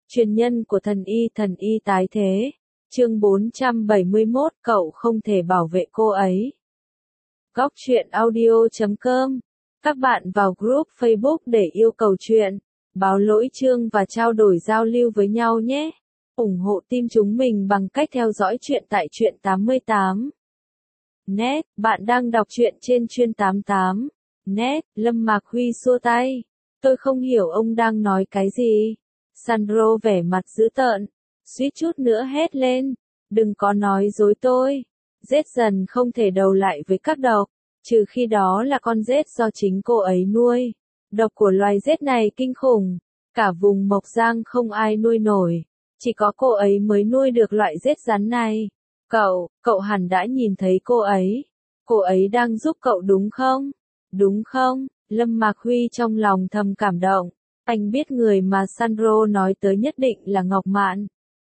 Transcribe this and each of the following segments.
Truyền nhân của thần y tái thế. Chương 471, cậu không thể bảo vệ cô ấy. Góc truyện audio.com. Các bạn vào group Facebook để yêu cầu chuyện, báo lỗi chương và trao đổi giao lưu với nhau nhé. Ủng hộ team chúng mình bằng cách theo dõi chuyện tại Truyện 88. Net, bạn đang đọc truyện trên Truyện 88. Net, Lâm Mạc Huy xua tay. Tôi không hiểu ông đang nói cái gì. Sandro vẻ mặt dữ tợn, suýt chút nữa hét lên. Đừng có nói dối tôi. Rết dần không thể đấu lại với các độc, trừ khi đó là con rết do chính cô ấy nuôi. Độc của loài rết này kinh khủng. Cả vùng Mộc Giang không ai nuôi nổi. Chỉ có cô ấy mới nuôi được loại rết rắn này. Cậu hẳn đã nhìn thấy cô ấy. Cô ấy đang giúp cậu đúng không? Đúng không? Lâm Mạc Huy trong lòng thầm cảm động. Anh biết người mà Sandro nói tới nhất định là Ngọc Mạn.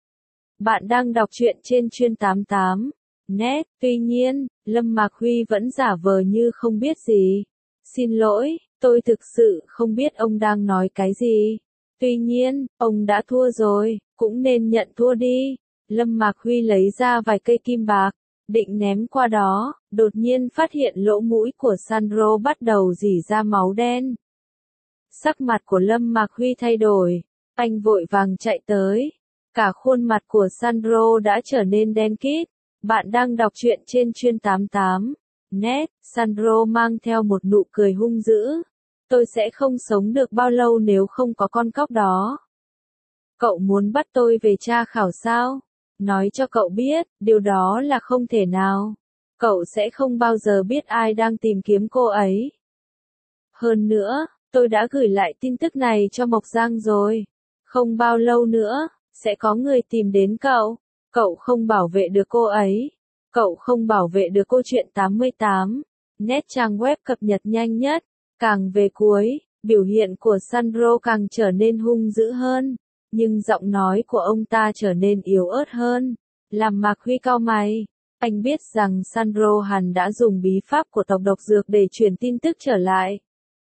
Bạn đang đọc truyện trên Truyện 88. Net, tuy nhiên, Lâm Mạc Huy vẫn giả vờ như không biết gì. Xin lỗi, tôi thực sự không biết ông đang nói cái gì. Tuy nhiên, ông đã thua rồi, cũng nên nhận thua đi. Lâm Mạc Huy lấy ra vài cây kim bạc, định ném qua đó, đột nhiên phát hiện lỗ mũi của Sandro bắt đầu rỉ ra máu đen. Sắc mặt của Lâm Mạc Huy thay đổi, anh vội vàng chạy tới. Cả khuôn mặt của Sandro đã trở nên đen kịt. Bạn đang đọc truyện trên Truyện 88. Net, Sandro mang theo một nụ cười hung dữ. Tôi sẽ không sống được bao lâu nếu không có con cóc đó. Cậu muốn bắt tôi về tra khảo sao? Nói cho cậu biết, điều đó là không thể nào. Cậu sẽ không bao giờ biết ai đang tìm kiếm cô ấy. Hơn nữa, tôi đã gửi lại tin tức này cho Mộc Giang rồi. Không bao lâu nữa, sẽ có người tìm đến cậu. Cậu không bảo vệ được cô ấy. Cậu không bảo vệ được cô Truyện 88. Net trang web cập nhật nhanh nhất. Càng về cuối, biểu hiện của Sandro càng trở nên hung dữ hơn. Nhưng giọng nói của ông ta trở nên yếu ớt hơn. Làm Mạc Huy cau mày. Anh biết rằng Sandro hẳn đã dùng bí pháp của tộc độc dược để truyền tin tức trở lại.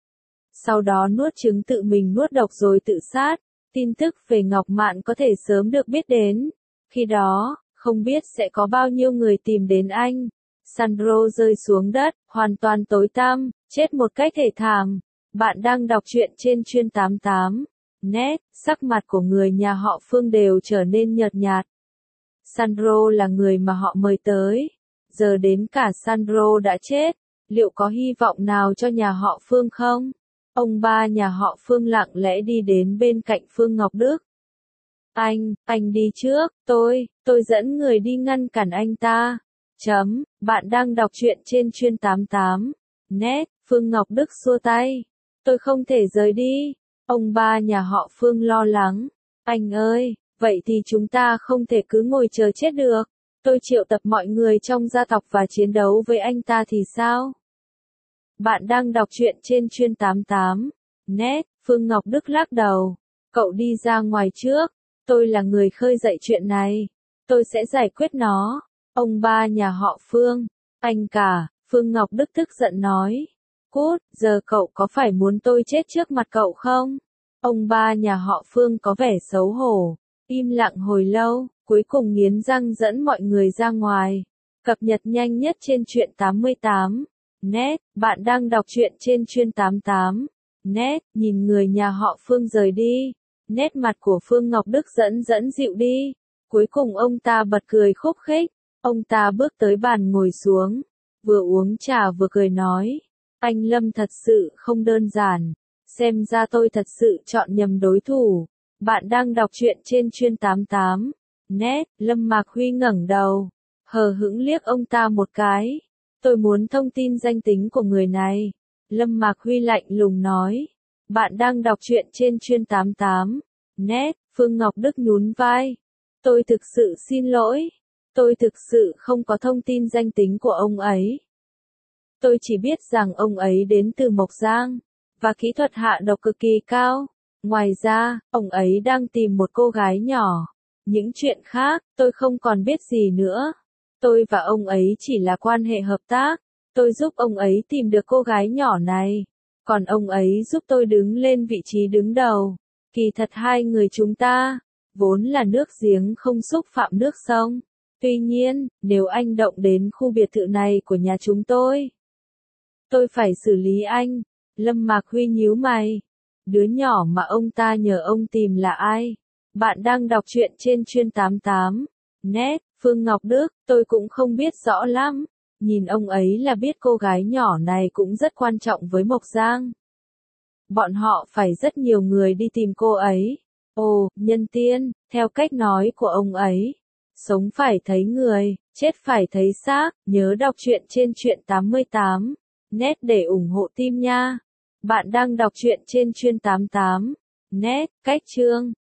Sau đó nuốt trứng tự mình nuốt độc rồi tự sát. Tin tức về Ngọc Mạn có thể sớm được biết đến. Khi đó, không biết sẽ có bao nhiêu người tìm đến anh. Sandro rơi xuống đất, hoàn toàn tối tăm, chết một cách thê thảm. Bạn đang đọc truyện trên Truyện 88. Net, sắc mặt của người nhà họ Phương đều trở nên nhợt nhạt. Sandro là người mà họ mời tới. Giờ đến cả Sandro đã chết. Liệu có hy vọng nào cho nhà họ Phương không? Ông ba nhà họ Phương lặng lẽ đi đến bên cạnh Phương Ngọc Đức. Anh đi trước, tôi dẫn người đi ngăn cản anh ta. Bạn đang đọc truyện trên Truyện 88. Net, Phương Ngọc Đức xua tay. Tôi không thể rời đi. Ông ba nhà họ Phương lo lắng. Anh ơi, vậy thì chúng ta không thể cứ ngồi chờ chết được. Tôi triệu tập mọi người trong gia tộc và chiến đấu với anh ta thì sao? Bạn đang đọc truyện trên Truyện 88. Net, Phương Ngọc Đức lắc đầu. Cậu đi ra ngoài trước. Tôi là người khơi dậy chuyện này. Tôi sẽ giải quyết nó. Ông ba nhà họ Phương. Anh cả, Phương Ngọc Đức tức giận nói. Cút, giờ cậu có phải muốn tôi chết trước mặt cậu không? Ông ba nhà họ Phương có vẻ xấu hổ. Im lặng hồi lâu, cuối cùng nghiến răng dẫn mọi người ra ngoài. Cập nhật nhanh nhất trên Truyện 88. Net, bạn đang đọc truyện trên Truyện 88. Net, nhìn người nhà họ Phương rời đi. Nét mặt của Phương Ngọc Đức dẫn dịu đi. Cuối cùng ông ta bật cười khúc khích. Ông ta bước tới bàn ngồi xuống. Vừa uống trà vừa cười nói. Anh Lâm thật sự không đơn giản. Xem ra tôi thật sự chọn nhầm đối thủ. Bạn đang đọc truyện trên Truyện 88. Net, Lâm Mạc Huy ngẩng đầu. Hờ hững liếc ông ta một cái. Tôi muốn thông tin danh tính của người này. Lâm Mạc Huy lạnh lùng nói. Bạn đang đọc truyện trên Truyện 88. Net, Phương Ngọc Đức nhún vai. Tôi thực sự xin lỗi. Tôi thực sự không có thông tin danh tính của ông ấy. Tôi chỉ biết rằng ông ấy đến từ Mộc Giang, và kỹ thuật hạ độc cực kỳ cao. Ngoài ra, ông ấy đang tìm một cô gái nhỏ. Những chuyện khác, tôi không còn biết gì nữa. Tôi và ông ấy chỉ là quan hệ hợp tác. Tôi giúp ông ấy tìm được cô gái nhỏ này. Còn ông ấy giúp tôi đứng lên vị trí đứng đầu. Kỳ thật hai người chúng ta Vốn là nước giếng không xúc phạm nước sông. Tuy nhiên, nếu anh động đến khu biệt thự này của nhà chúng tôi phải xử lý anh. Lâm Mạc Huy nhíu mày. Đứa nhỏ mà ông ta nhờ ông tìm là ai? Bạn đang đọc truyện trên Chuyên 88. Net, Phương Ngọc Đức, tôi cũng không biết rõ lắm. Nhìn ông ấy là biết cô gái nhỏ này cũng rất quan trọng với Mộc Giang. Bọn họ phải rất nhiều người đi tìm cô ấy. Ồ, nhân tiên, theo cách nói của ông ấy. Sống phải thấy người, chết phải thấy xác. Nhớ đọc truyện trên Truyện 88. Net để ủng hộ team nha. Bạn đang đọc truyện trên Chuyên 88. Net, cách chương.